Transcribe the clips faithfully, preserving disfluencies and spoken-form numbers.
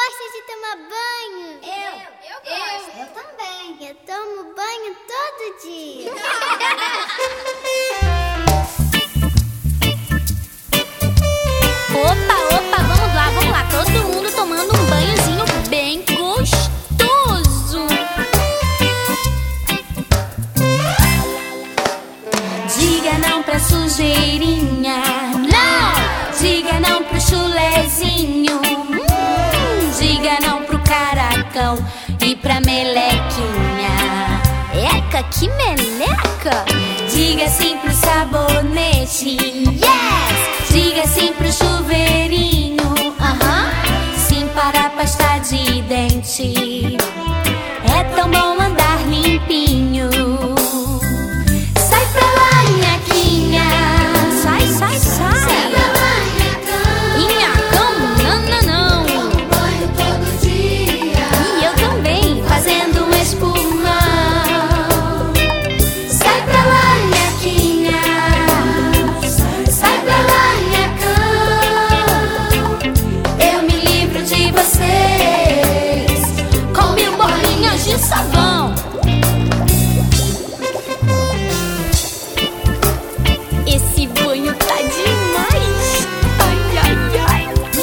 gosta de tomar banho? Eu, eu gosto. Eu, eu também. Eu tomo banho todo dia. Opa, opa, vamos lá, vamos lá. Todo mundo tomando um banhozinho bem gostoso. Diga não pra sujeirinha, não! Diga não pro chulezinho, hum, diga não pro caracão e pra melequinha. Eca, que meleca! Diga sim pro sabonete, yes! Diga sim pro chuveirinho, aham. Sim para a pasta de dente. É tão bom andar limpinho. Sai pra lá, nhaquinha. Sai, sai, sai. Sai pra lá, nhacão. Nhacão, não, não, não. Tomo banho todo dia. E eu também, fazendo um espumão. Sai pra lá, nhaquinha. Sai pra lá, nhacão. Eu me livro de vocês com mil bolinhas de sabão. Esse banho tá demais. Ai, ai, ai.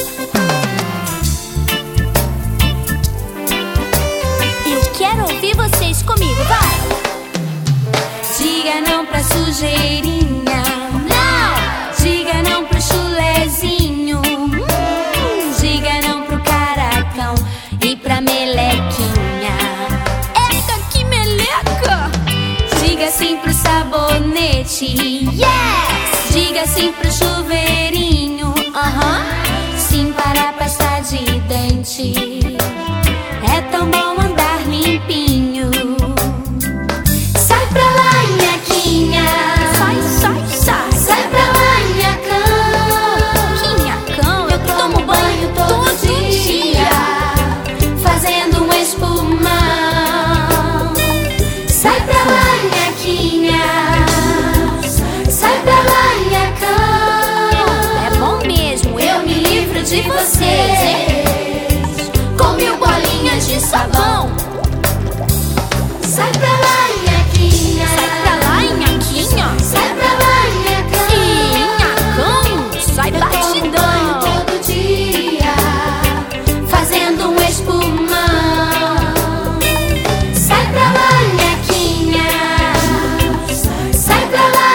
Eu quero ouvir vocês comigo, vai. Diga não pra sujeirinha, não. Diga não pro chulezinho, hum, diga não pro caracão e pra melequinha. Eca, que meleca! Diga sim pro sabonete, yes! Diga sim pro chuveirinho, aham. Sim para a pasta de dente. É tão bom andar limpinho. Sai pra lá, nhaquinha. Sai, sai, sai. Sai pra lá, nhacão. Que nhacão, eu tomo banho todo dia, fazendo um espumão. Sai pra lá, nhaquinha. Sai pra lá, nhacão. É bom mesmo, eu me livro de vocês, hein? Com mil bolinhas de sabão. Sai pra lá, nhaquinha. Sai pra lá, nhaquinha. Sai pra lá, nhacão. E nhacão, sai Eu tomo banho batidão. todo dia, fazendo um espumão. Sai pra lá, nhaquinha. Sai pra lá,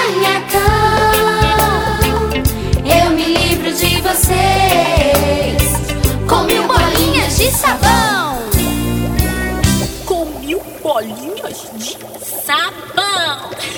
nhacão. Eu me livro de vocês Com mil bolinhas de sabão. Com mil bolinhas de sabão.